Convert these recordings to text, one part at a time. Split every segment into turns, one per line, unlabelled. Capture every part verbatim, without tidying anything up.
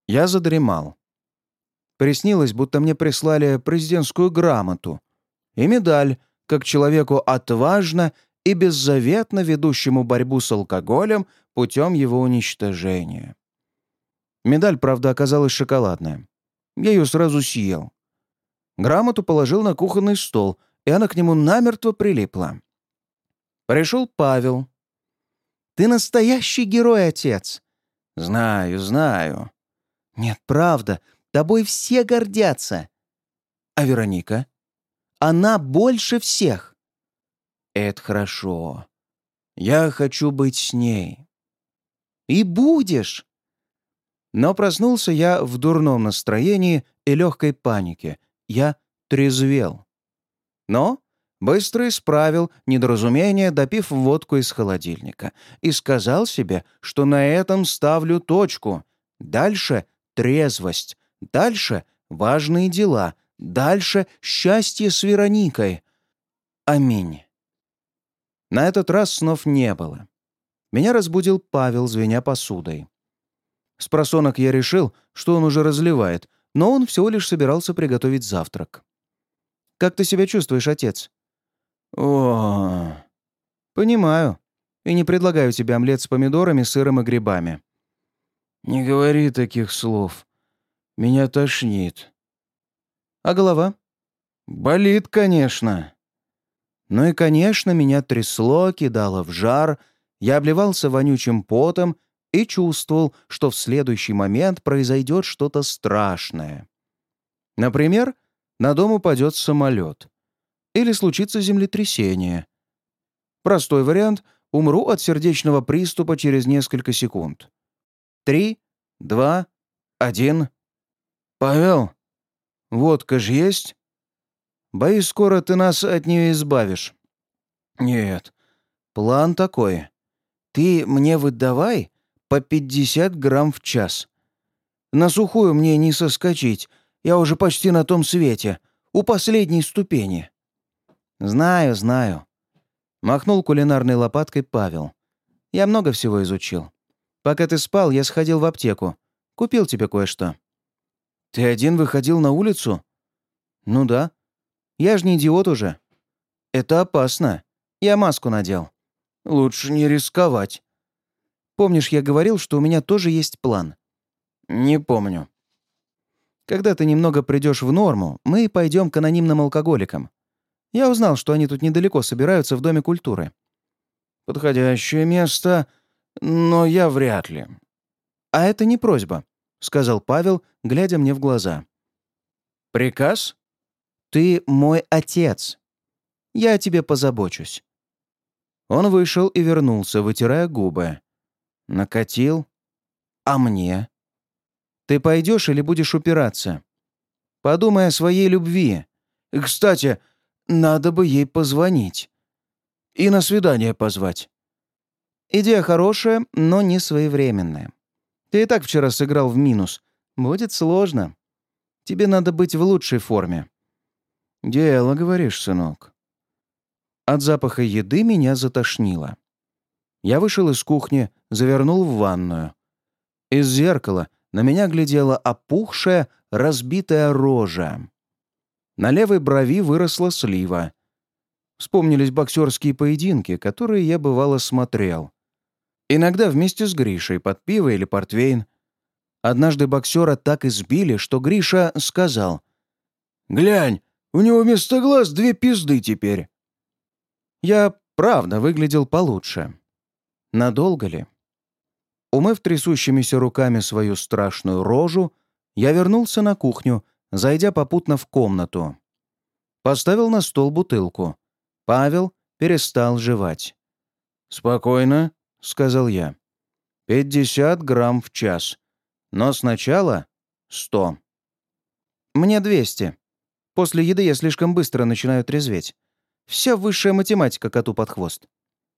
Я задремал. Приснилось, будто мне прислали президентскую грамоту и медаль, как человеку отважно и беззаветно ведущему борьбу с алкоголем путем его уничтожения. Медаль, правда, оказалась шоколадная. Я ее сразу съел. Грамоту положил на кухонный стол, и она к нему намертво прилипла. Пришел Павел. «Ты настоящий герой, отец!» «Знаю, знаю». «Нет, правда, тобой все гордятся». «А Вероника?» «Она больше всех». «Это хорошо. Я хочу быть с ней». «И будешь». Но проснулся я в дурном настроении и легкой панике. Я трезвел. Но быстро исправил недоразумение, допив водку из холодильника, и сказал себе, что на этом ставлю точку. Дальше трезвость, дальше важные дела, дальше счастье с Вероникой. Аминь. На этот раз снов не было. Меня разбудил Павел, звеня посудой. Спросонок я решил, что он уже разливает, но он всего лишь собирался приготовить завтрак. «Как ты себя чувствуешь, отец?» «О, понимаю. И не предлагаю тебе омлет с помидорами, сыром и грибами». «Не говори таких слов. Меня тошнит». «А голова?» «Болит, конечно». Ну и, конечно, меня трясло, кидало в жар, я обливался вонючим потом и чувствовал, что в следующий момент произойдет что-то страшное. Например, на дом упадет самолет. Или случится землетрясение. Простой вариант — умру от сердечного приступа через несколько секунд. Три, два, один. «Павел, водка ж есть?» «Боюсь, скоро ты нас от нее избавишь». «Нет, план такой. Ты мне выдавай по пятьдесят грамм в час. На сухую мне не соскочить, я уже почти на том свете, у последней ступени». «Знаю, знаю», — махнул кулинарной лопаткой Павел. «Я много всего изучил. Пока ты спал, я сходил в аптеку. Купил тебе кое-что». «Ты один выходил на улицу?» «Ну да. Я же не идиот уже». «Это опасно. Я маску надел». «Лучше не рисковать». «Помнишь, я говорил, что у меня тоже есть план?» «Не помню». «Когда ты немного придешь в норму, мы пойдем к анонимным алкоголикам. Я узнал, что они тут недалеко собираются в Доме культуры». «Подходящее место, но я вряд ли». «А это не просьба», — сказал Павел, глядя мне в глаза. «Приказ?» «Ты мой отец. Я о тебе позабочусь». Он вышел и вернулся, вытирая губы. Накатил. «А мне?» «Ты пойдешь или будешь упираться? Подумай о своей любви. Кстати, надо бы ей позвонить. И на свидание позвать». «Идея хорошая, но не своевременная. Ты и так вчера сыграл в минус. Будет сложно. Тебе надо быть в лучшей форме». «Дело, говоришь, сынок». От запаха еды меня затошнило. Я вышел из кухни, завернул в ванную. Из зеркала на меня глядела опухшая, разбитая рожа. На левой брови выросла слива. Вспомнились боксерские поединки, которые я бывало смотрел. Иногда вместе с Гришей под пиво или портвейн. Однажды боксера так избили, что Гриша сказал: «Глянь, у него вместо глаз две пизды теперь». Я, правда, выглядел получше. Надолго ли? Умыв трясущимися руками свою страшную рожу, я вернулся на кухню, зайдя попутно в комнату. Поставил на стол бутылку. Павел перестал жевать. «Спокойно», — сказал я. «Пятьдесят грамм в час. Но сначала сто». «Мне двести. После еды я слишком быстро начинаю трезветь. Вся высшая математика коту под хвост».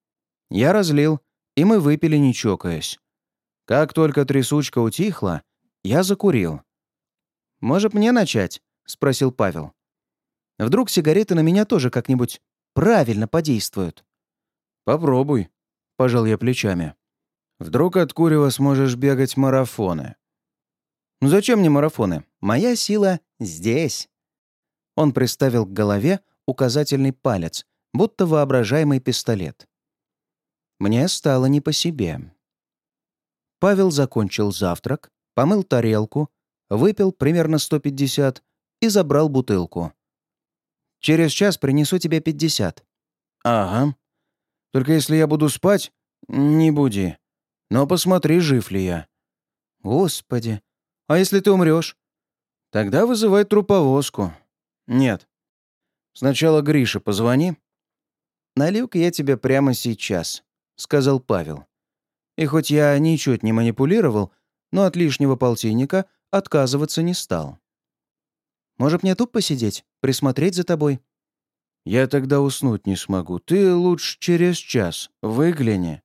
Я разлил, и мы выпили, не чокаясь. Как только трясучка утихла, я закурил. «Может, мне начать?» — спросил Павел. «Вдруг сигареты на меня тоже как-нибудь правильно подействуют?» «Попробуй», — пожал я плечами. «Вдруг от курева сможешь бегать марафоны». Ну зачем мне марафоны? Моя сила здесь». Он приставил к голове указательный палец, будто воображаемый пистолет. Мне стало не по себе. Павел закончил завтрак, помыл тарелку, выпил примерно сто пятьдесят и забрал бутылку. «Через час принесу тебе пятьдесят». «Ага. Только если я буду спать, не буди. Но посмотри, жив ли я». «Господи, а если ты умрешь?» «Тогда вызывай труповозку». «Нет. Сначала Грише позвони». «Налью-ка я тебе прямо сейчас», — сказал Павел. И хоть я ничуть не манипулировал, но от лишнего полтинника отказываться не стал. «Может, мне тут посидеть, присмотреть за тобой?» «Я тогда уснуть не смогу. Ты лучше через час. Выгляни».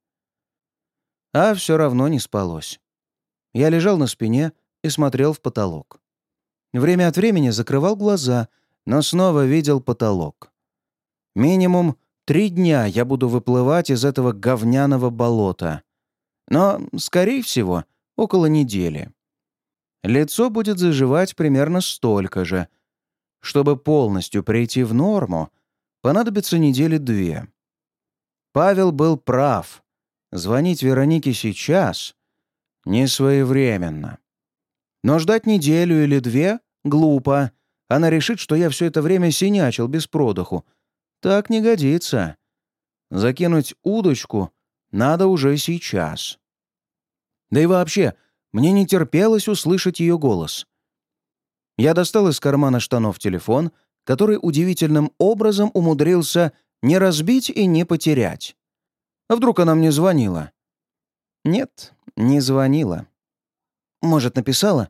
А все равно не спалось. Я лежал на спине и смотрел в потолок. Время от времени закрывал глаза, но снова видел потолок. Минимум три дня я буду выплывать из этого говняного болота. Но, скорее всего, около недели. Лицо будет заживать примерно столько же. Чтобы полностью прийти в норму, понадобится недели две. Павел был прав. Звонить Веронике сейчас не своевременно. Но ждать неделю или две глупо. Она решит, что я все это время синячил без продыху. Так не годится. Закинуть удочку надо уже сейчас. Да и вообще, мне не терпелось услышать ее голос. Я достал из кармана штанов телефон, который удивительным образом умудрился не разбить и не потерять. А вдруг она мне звонила? Нет, не звонила. Может, написала?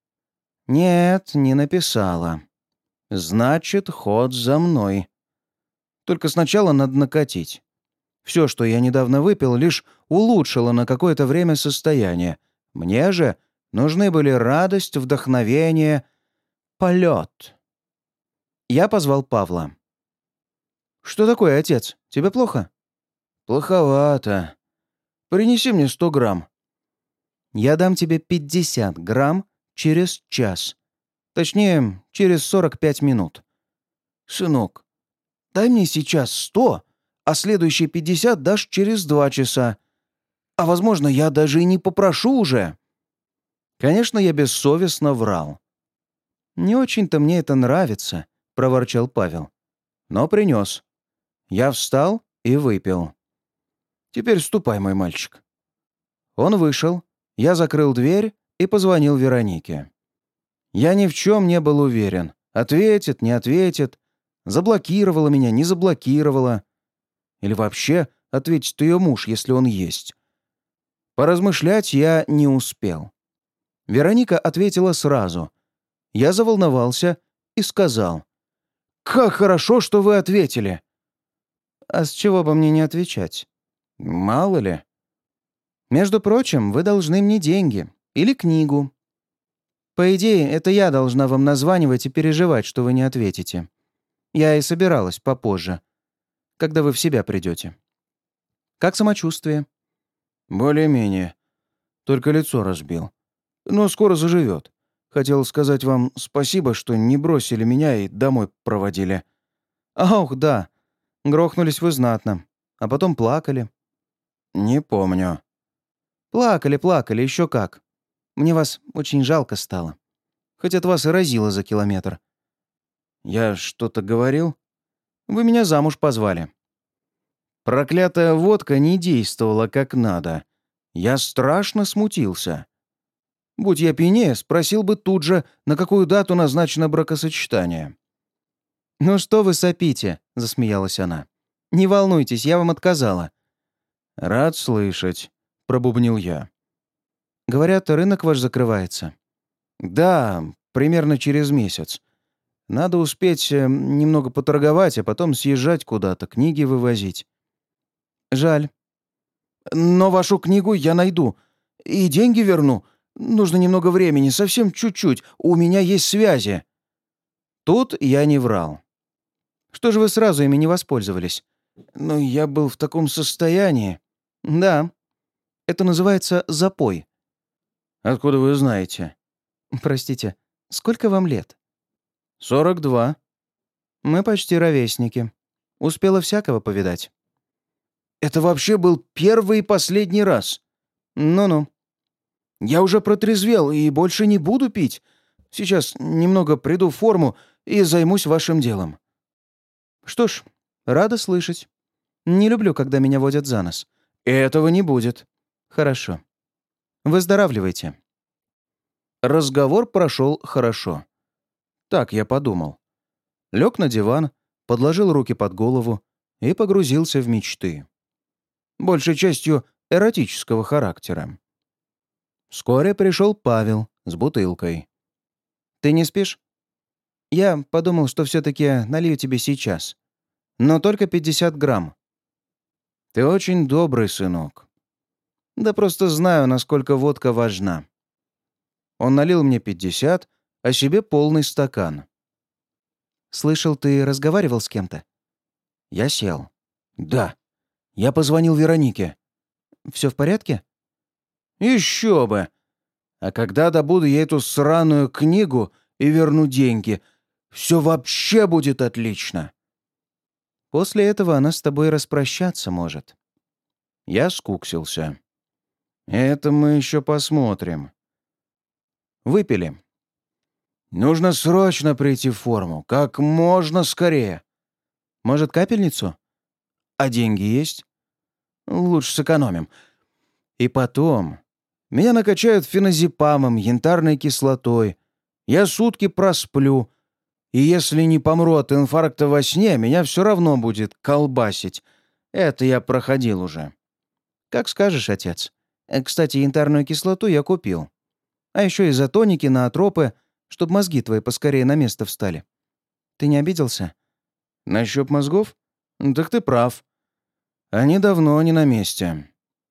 Нет, не написала. Значит, ход за мной. Только сначала надо накатить. Все, что я недавно выпил, лишь улучшило на какое-то время состояние. Мне же нужны были радость, вдохновение, полет. Я позвал Павла. «Что такое, отец? Тебе плохо?» «Плоховато. Принеси мне сто грамм». «Я дам тебе пятьдесят грамм через час. Точнее, через сорок пять минут». «Сынок, дай мне сейчас сто, а следующие пятьдесят дашь через два часа. А, возможно, я даже и не попрошу уже». Конечно, я бессовестно врал. «Не очень-то мне это нравится», — проворчал Павел. Но принес. Я встал и выпил. «Теперь ступай, мой мальчик». Он вышел, я закрыл дверь и позвонил Веронике. Я ни в чем не был уверен. Ответит, не ответит. Заблокировала меня, не заблокировала. Или вообще ответит ее муж, если он есть. Поразмышлять я не успел. Вероника ответила сразу. Я заволновался и сказал: «Как хорошо, что вы ответили!» «А с чего бы мне не отвечать?» «Мало ли». «Между прочим, вы должны мне деньги. Или книгу. По идее, это я должна вам названивать и переживать, что вы не ответите. Я и собиралась попозже, когда вы в себя придете. Как самочувствие?» «Более-менее. Только лицо разбил. Но скоро заживет. Хотел сказать вам спасибо, что не бросили меня и домой проводили». «Ох, да. Грохнулись вы знатно. А потом плакали». «Не помню». «Плакали, плакали, еще как. Мне вас очень жалко стало. Хоть от вас и разило за километр». «Я что-то говорил?» «Вы меня замуж позвали». Проклятая водка не действовала как надо. Я страшно смутился. Будь я пьянее, спросил бы тут же, на какую дату назначено бракосочетание. «Ну что вы сопите?» — засмеялась она. «Не волнуйтесь, я вам отказала». «Рад слышать», — пробубнил я. «Говорят, рынок ваш закрывается». «Да, примерно через месяц. Надо успеть э, немного поторговать, а потом съезжать куда-то, книги вывозить». «Жаль». «Но вашу книгу я найду. И деньги верну. Нужно немного времени, совсем чуть-чуть. У меня есть связи». Тут я не врал. «Что же вы сразу ими не воспользовались?» «Ну, я был в таком состоянии». «Да. Это называется запой». «Откуда вы знаете?» Простите, сколько вам лет? Сорок два. Мы почти ровесники. Успела всякого повидать. Это вообще был первый и последний раз. Ну-ну. Я уже протрезвел и больше не буду пить. Сейчас немного приду в форму и займусь вашим делом. Что ж, рада слышать. Не люблю, когда меня водят за нос. Этого не будет. Хорошо. Выздоравливайте. Разговор прошел хорошо. Так я подумал. Лег на диван, подложил руки под голову и погрузился в мечты. Большей частью эротического характера. Вскоре пришел Павел с бутылкой. «Ты не спишь?» «Я подумал, что все-таки налью тебе сейчас. Но только пятьдесят грамм». «Ты очень добрый, сынок». «Да просто знаю, насколько водка важна». Он налил мне пятьдесят, а себе полный стакан. «Слышал, ты разговаривал с кем-то?» Я сел. «Да. Я позвонил Веронике». «Все в порядке?» «Еще бы! А когда добуду я эту сраную книгу и верну деньги, все вообще будет отлично!» «После этого она с тобой распрощаться может». Я скуксился. «Это мы еще посмотрим». Выпили. «Нужно срочно прийти в форму, как можно скорее». «Может, капельницу?» «А деньги есть?» «Лучше сэкономим. И потом, меня накачают феназепамом, янтарной кислотой. Я сутки просплю. И если не помру от инфаркта во сне, меня все равно будет колбасить. Это я проходил уже». «Как скажешь, отец. Э, Кстати, янтарную кислоту я купил. А еще изотоники, наотропы, чтобы мозги твои поскорее на место встали. Ты не обиделся?» «Насчет мозгов? Так ты прав. Они давно не на месте».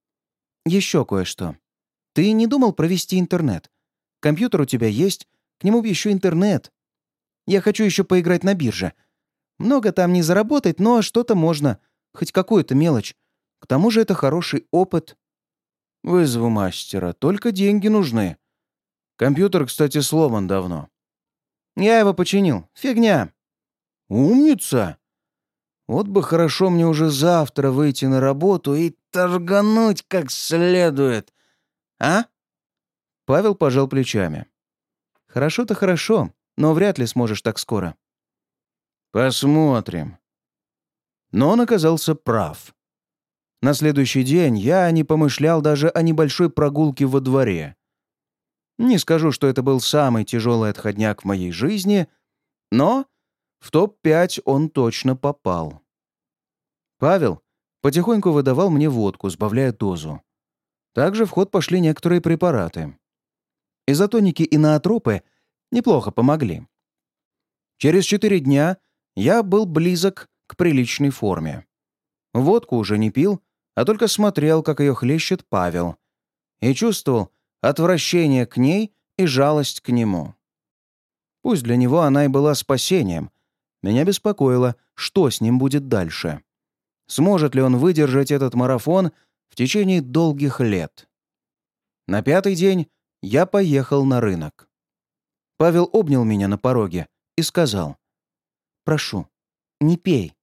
«Еще кое-что. Ты не думал провести интернет? Компьютер у тебя есть, к нему бы еще интернет. Я хочу еще поиграть на бирже. Много там не заработать, но что-то можно. Хоть какую-то мелочь. К тому же это хороший опыт». «Вызову мастера. Только деньги нужны. Компьютер, кстати, сломан давно». «Я его починил. Фигня». «Умница! Вот бы хорошо мне уже завтра выйти на работу и торгануть как следует. А?» Павел пожал плечами. «Хорошо-то хорошо, но вряд ли сможешь так скоро». «Посмотрим». Но он оказался прав. На следующий день я не помышлял даже о небольшой прогулке во дворе. Не скажу, что это был самый тяжелый отходняк в моей жизни, но в топ пять он точно попал. Павел потихоньку выдавал мне водку, сбавляя дозу. Также в ход пошли некоторые препараты. Изотоники и наотропы неплохо помогли. Через четыре дня я был близок к приличной форме. Водку уже не пил, а только смотрел, как ее хлещет Павел, и чувствовал отвращение к ней и жалость к нему. Пусть для него она и была спасением, меня беспокоило, что с ним будет дальше. Сможет ли он выдержать этот марафон в течение долгих лет? На пятый день я поехал на рынок. Павел обнял меня на пороге и сказал: «Прошу, не пей».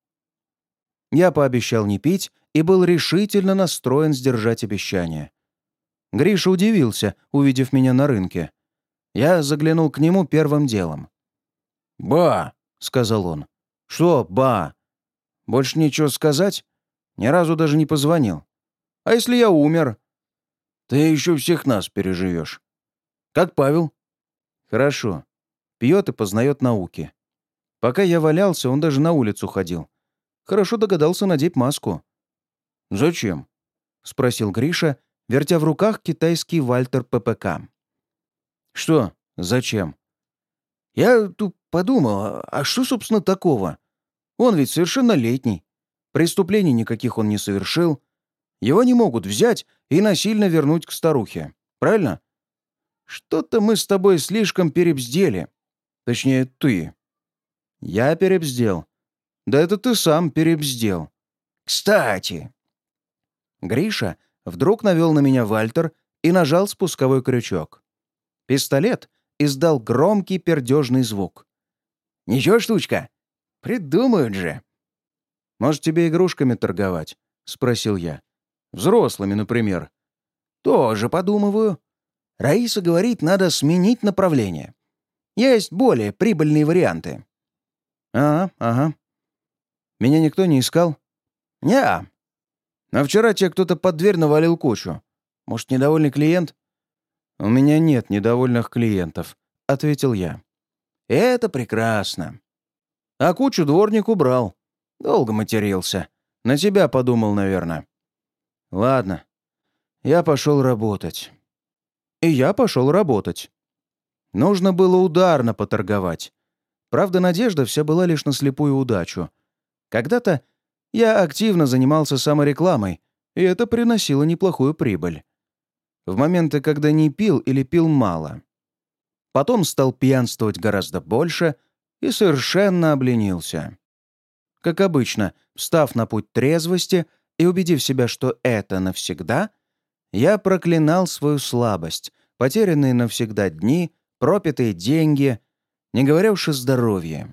Я пообещал не пить и был решительно настроен сдержать обещание. Гриша удивился, увидев меня на рынке. Я заглянул к нему первым делом. «Ба!» — сказал он. «Что ба? Больше нечего сказать? Ни разу даже не позвонил. А если я умер? Ты еще всех нас переживешь. Как Павел?» «Хорошо. Пьет и познает науки. Пока я валялся, он даже на улицу ходил. Хорошо догадался надеть маску». «Зачем?» — спросил Гриша, вертя в руках китайский Вальтер ППК. «Что? Зачем?» «Я тут подумал, а что, собственно, такого? Он ведь совершеннолетний. Преступлений никаких он не совершил. Его не могут взять и насильно вернуть к старухе. Правильно? Что-то мы с тобой слишком перебздели. Точнее, ты». «Я перебздел. Да это ты сам перебздел. Кстати...» Гриша вдруг навел на меня Вальтер и нажал спусковой крючок. Пистолет издал громкий пердежный звук. «Ничего, штучка? Придумают же!» «Может, тебе игрушками торговать?» — спросил я. «Взрослыми, например». «Тоже подумываю. Раиса говорит, надо сменить направление. Есть более прибыльные варианты». «Ага, ага. Меня никто не искал?» «Не-а. А вчера тебе кто-то под дверь навалил кучу. Может, недовольный клиент?» «У меня нет недовольных клиентов», — ответил я. «Это прекрасно. А кучу дворник убрал. Долго матерился. На тебя подумал, наверное». «Ладно. Я пошел работать». И я пошел работать. Нужно было ударно поторговать. Правда, надежда вся была лишь на слепую удачу. Когда-то я активно занимался саморекламой, и это приносило неплохую прибыль. В моменты, когда не пил или пил мало. Потом стал пьянствовать гораздо больше и совершенно обленился. Как обычно, встав на путь трезвости и убедив себя, что это навсегда, я проклинал свою слабость, потерянные навсегда дни, пропитые деньги, не говоря уж о здоровье.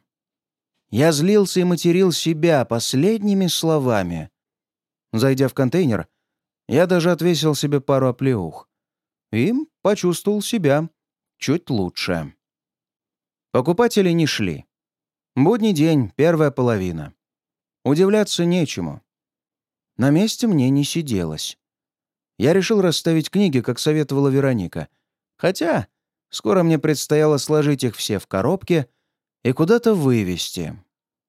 Я злился и материл себя последними словами. Зайдя в контейнер, я даже отвесил себе пару оплеух. И почувствовал себя чуть лучше. Покупатели не шли. Будний день, первая половина. Удивляться нечему. На месте мне не сиделось. Я решил расставить книги, как советовала Вероника. Хотя скоро мне предстояло сложить их все в коробке и куда-то вывезти.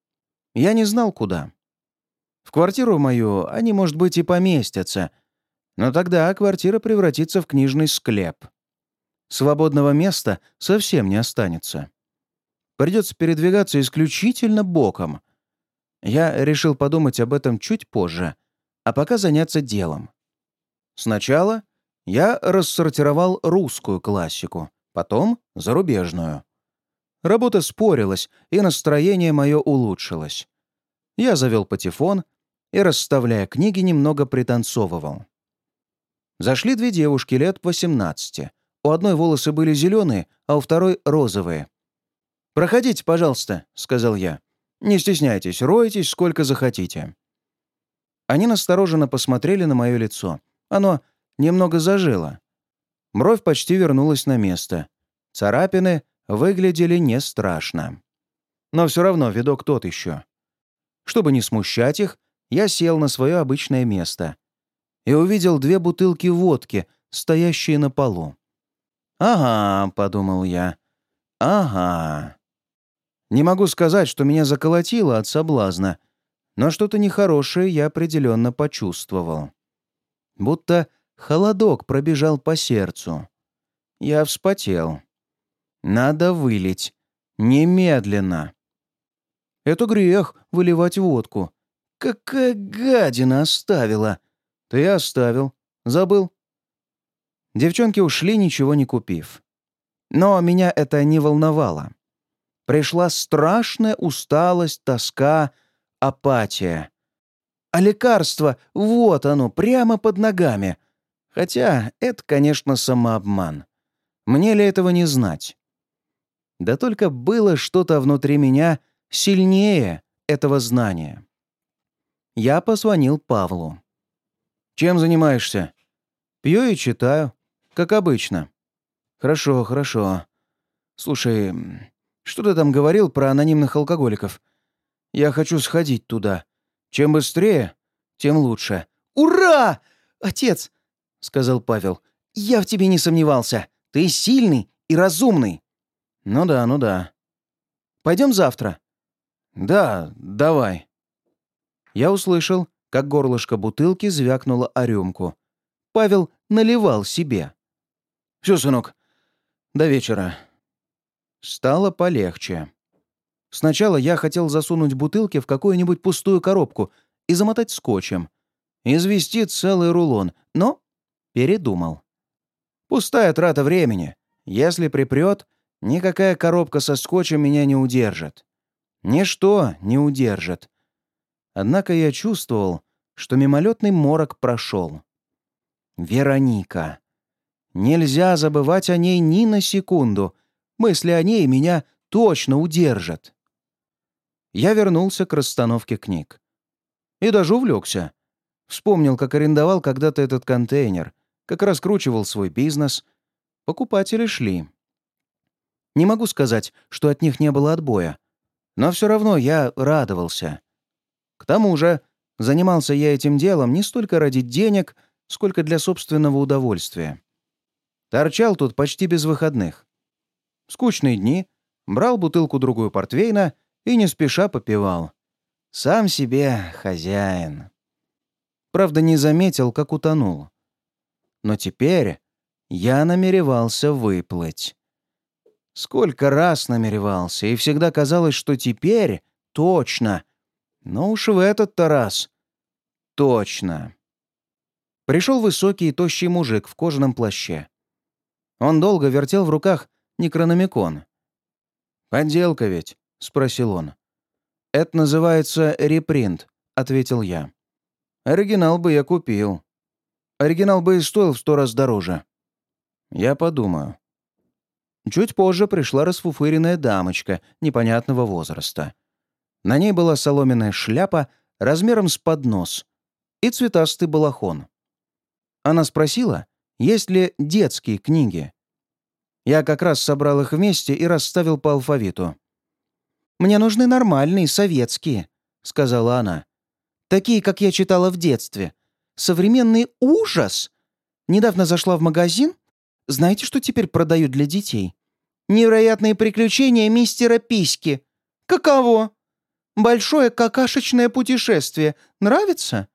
Я не знал, куда. В квартиру мою они, может быть, и поместятся, но тогда квартира превратится в книжный склеп. Свободного места совсем не останется. Придется передвигаться исключительно боком. Я решил подумать об этом чуть позже, а пока заняться делом. Сначала я рассортировал русскую классику, потом зарубежную. Работа спорилась, и настроение мое улучшилось. Я завел патефон и, расставляя книги, немного пританцовывал. Зашли две девушки лет восемнадцати. У одной волосы были зеленые, а у второй — розовые. «Проходите, пожалуйста», — сказал я. «Не стесняйтесь, ройтесь сколько захотите». Они настороженно посмотрели на мое лицо. Оно немного зажило. Бровь почти вернулась на место. Царапины выглядели не страшно. Но все равно видок тот еще. Чтобы не смущать их, я сел на свое обычное место и увидел две бутылки водки, стоящие на полу. «Ага», — подумал я, — «ага». Не могу сказать, что меня заколотило от соблазна, но что-то нехорошее я определенно почувствовал. Будто холодок пробежал по сердцу. Я вспотел. Надо вылить. Немедленно. Это грех — выливать водку. Какая гадина оставила! Ты оставил. Забыл. Девчонки ушли, ничего не купив. Но меня это не волновало. Пришла страшная усталость, тоска, апатия. А лекарство, вот оно, прямо под ногами. Хотя это, конечно, самообман. Мне ли этого не знать? Да только было что-то внутри меня сильнее этого знания. Я позвонил Павлу. «Чем занимаешься?» «Пью и читаю, как обычно». «Хорошо, хорошо. Слушай, что ты там говорил про анонимных алкоголиков? Я хочу сходить туда. Чем быстрее, тем лучше». «Ура! Отец!» — сказал Павел. «Я в тебе не сомневался. Ты сильный и разумный». «Ну да, ну да. Пойдем завтра?» «Да, давай». Я услышал, как горлышко бутылки звякнуло о рюмку. Павел наливал себе. «Все, сынок, до вечера». Стало полегче. Сначала я хотел засунуть бутылки в какую-нибудь пустую коробку и замотать скотчем. Извести целый рулон, но передумал. Пустая трата времени. Если припрет, никакая коробка со скотчем меня не удержит. Ничто не удержит. Однако я чувствовал, что мимолетный морок прошел. Вероника. Нельзя забывать о ней ни на секунду. Мысли о ней меня точно удержат. Я вернулся к расстановке книг. И даже увлекся. Вспомнил, как арендовал когда-то этот контейнер, как раскручивал свой бизнес. Покупатели шли. Не могу сказать, что от них не было отбоя, но все равно я радовался. К тому же занимался я этим делом не столько ради денег, сколько для собственного удовольствия. Торчал тут почти без выходных. Скучные дни, брал бутылку-другую портвейна и не спеша попивал. Сам себе хозяин. Правда, не заметил, как утонул. Но теперь я намеревался выплыть. Сколько раз намеревался, и всегда казалось, что теперь точно. Но уж в этот-то раз точно. Пришел высокий и тощий мужик в кожаном плаще. Он долго вертел в руках некрономикон. «Подделка ведь?» — спросил он. «Это называется репринт», — ответил я. «Оригинал бы я купил. Оригинал бы и стоил в сто раз дороже». «Я подумаю». Чуть позже пришла расфуфыренная дамочка непонятного возраста. На ней была соломенная шляпа размером с поднос и цветастый балахон. Она спросила, есть ли детские книги. Я как раз собрал их вместе и расставил по алфавиту. «Мне нужны нормальные, советские», — сказала она. «Такие, как я читала в детстве. Современный ужас! Недавно зашла в магазин. Знаете, что теперь продают для детей? Невероятные приключения мистера Письки. Каково? Большое какашечное путешествие. Нравится?»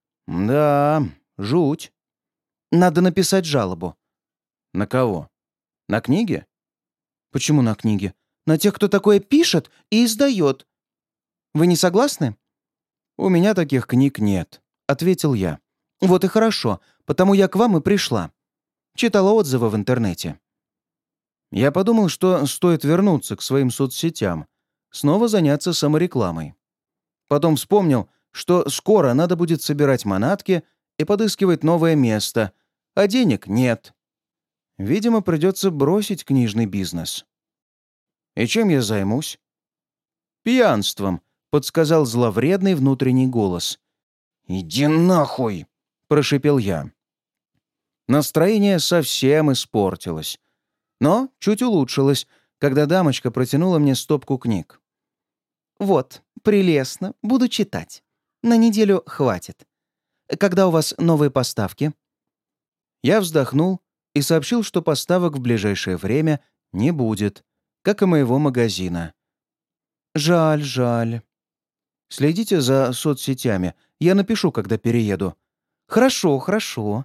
«Да, жуть». «Надо написать жалобу». «На кого? На книги?» «Почему на книги? На тех, кто такое пишет и издает. Вы не согласны?» «У меня таких книг нет», — ответил я. «Вот и хорошо, потому я к вам и пришла. Читала отзывы в интернете». Я подумал, что стоит вернуться к своим соцсетям, снова заняться саморекламой. Потом вспомнил, что скоро надо будет собирать манатки и подыскивать новое место, а денег нет. Видимо, придется бросить книжный бизнес. И чем я займусь? «Пьянством», — подсказал зловредный внутренний голос. «Иди нахуй!» — прошипел я. Настроение совсем испортилось. Но чуть улучшилось, когда дамочка протянула мне стопку книг. «Вот, прелестно, буду читать. На неделю хватит. Когда у вас новые поставки?» Я вздохнул и сообщил, что поставок в ближайшее время не будет, как и моего магазина. «Жаль, жаль. Следите за соцсетями. Я напишу, когда перееду». «Хорошо, хорошо».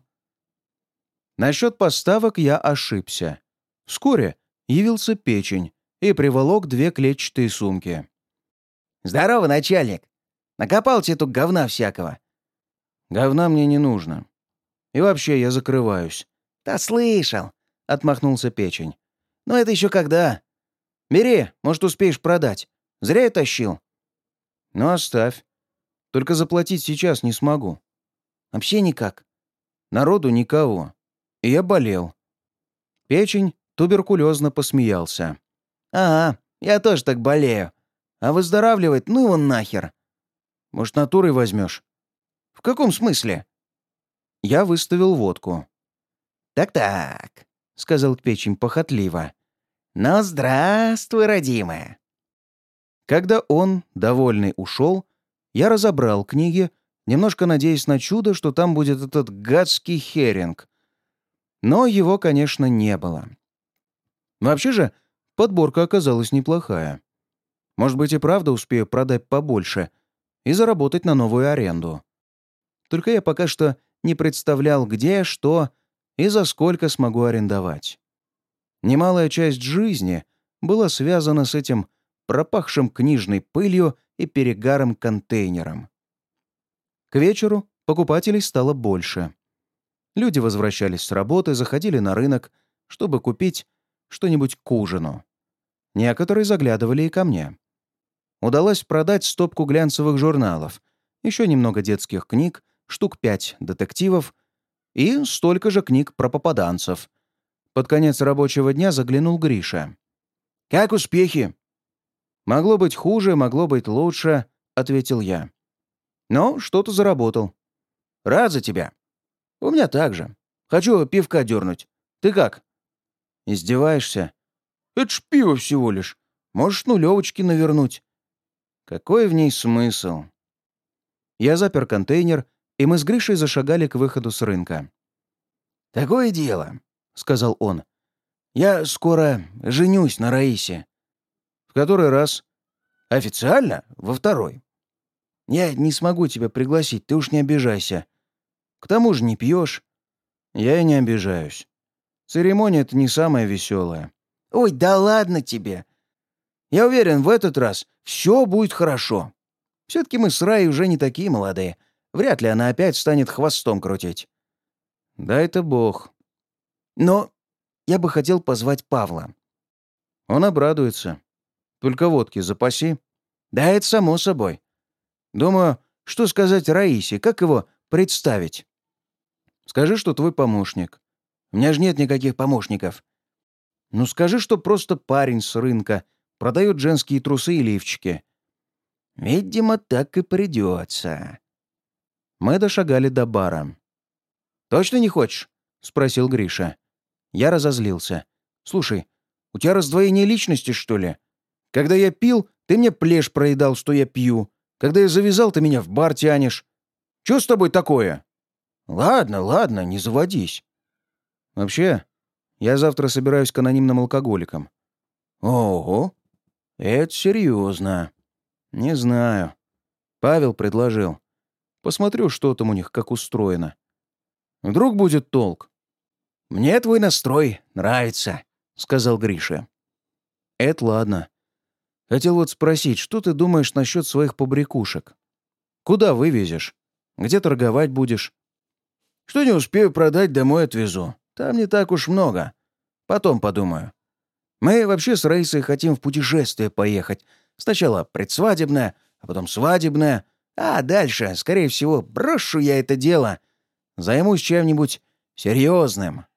Насчет поставок я ошибся. Вскоре явился Печень и приволок две клетчатые сумки.
«Здорово, начальник! Накопал тебе тут говна всякого».
«Говна мне не нужно. И вообще я закрываюсь».
«Да слышал!» —
отмахнулся Печень.
«Но это еще когда?»
«Бери, может, успеешь продать. Зря я тащил». «Ну, оставь. Только заплатить сейчас не смогу».
«Вообще никак».
«Народу никого. И я болел». Печень туберкулезно посмеялся.
«Ага, я тоже так болею. А выздоравливать, ну его нахер».
«Может, натурой возьмешь?»
«В каком смысле?»
Я выставил водку.
«Так-так», — сказал Печень похотливо. «Ну, здравствуй, родимая».
Когда он, довольный, ушел, я разобрал книги, немножко надеясь на чудо, что там будет этот гадский херинг. Но его, конечно, не было. Вообще же, подборка оказалась неплохая. Может быть, и правда успею продать побольше и заработать на новую аренду. Только я пока что не представлял, где, что и за сколько смогу арендовать. Немалая часть жизни была связана с этим пропахшим книжной пылью и перегаром контейнером. К вечеру покупателей стало больше. Люди возвращались с работы, заходили на рынок, чтобы купить что-нибудь к ужину. Некоторые заглядывали и ко мне. Удалось продать стопку глянцевых журналов, еще немного детских книг, штук пять детективов и столько же книг про попаданцев. Под конец рабочего дня заглянул Гриша. «Как успехи?» «Могло быть хуже, могло быть лучше», — ответил я. «Но что-то заработал. Рад за тебя. У меня так же. Хочу пивка дернуть. Ты как?» «Издеваешься? Это ж пиво всего лишь. Можешь нулевочки навернуть». «Какой в ней смысл?» Я запер контейнер, и мы с Гришей зашагали к выходу с рынка.
«Такое дело», — сказал он. «Я скоро женюсь на Раисе».
«В который раз?»
«Официально? Во второй».
«Я не смогу тебя пригласить, ты уж не обижайся. К тому же не пьешь». «Я и не обижаюсь. Церемония — это не самая веселая».
«Ой, да ладно тебе. Я уверен, в этот раз все будет хорошо. Все-таки мы с Раей уже не такие молодые. Вряд ли она опять станет хвостом крутить».
«Дай-то бог».
«Но я бы хотел позвать Павла».
Он обрадуется. Только водки запаси.
«Да, это само собой.
Думаю, что сказать Раисе, как его представить? Скажи, что твой помощник.
У меня же нет никаких помощников».
Ну скажи, что просто парень с рынка, продает женские трусы и лифчики.
«Видимо, так и придется».
Мы дошагали до бара.
«Точно не хочешь?»
— спросил Гриша. Я разозлился. «Слушай, у тебя раздвоение личности, что ли? Когда я пил, ты мне плешь проедал, что я пью. Когда я завязал, ты меня в бар тянешь. Чё с тобой такое?»
«Ладно, ладно, не заводись».
«Вообще, я завтра собираюсь к анонимным алкоголикам».
«Ого, это серьезно».
«Не знаю. Павел предложил. Посмотрю, что там у них, как устроено. Вдруг будет толк».
«Мне твой настрой нравится», — сказал Гриша.
«Это ладно. Хотел вот спросить, что ты думаешь насчет своих побрякушек? Куда вывезешь? Где торговать будешь?»
«Что не успею продать, домой отвезу. Там не так уж много. Потом подумаю. Мы вообще с Раисой хотим в путешествие поехать. Сначала предсвадебное, а потом свадебное. А дальше, скорее всего, брошу я это дело. Займусь чем-нибудь серьезным».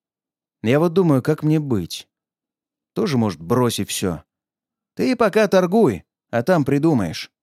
Я вот думаю, как мне быть. Тоже, может, бросить все.
«Ты пока торгуй, а там придумаешь».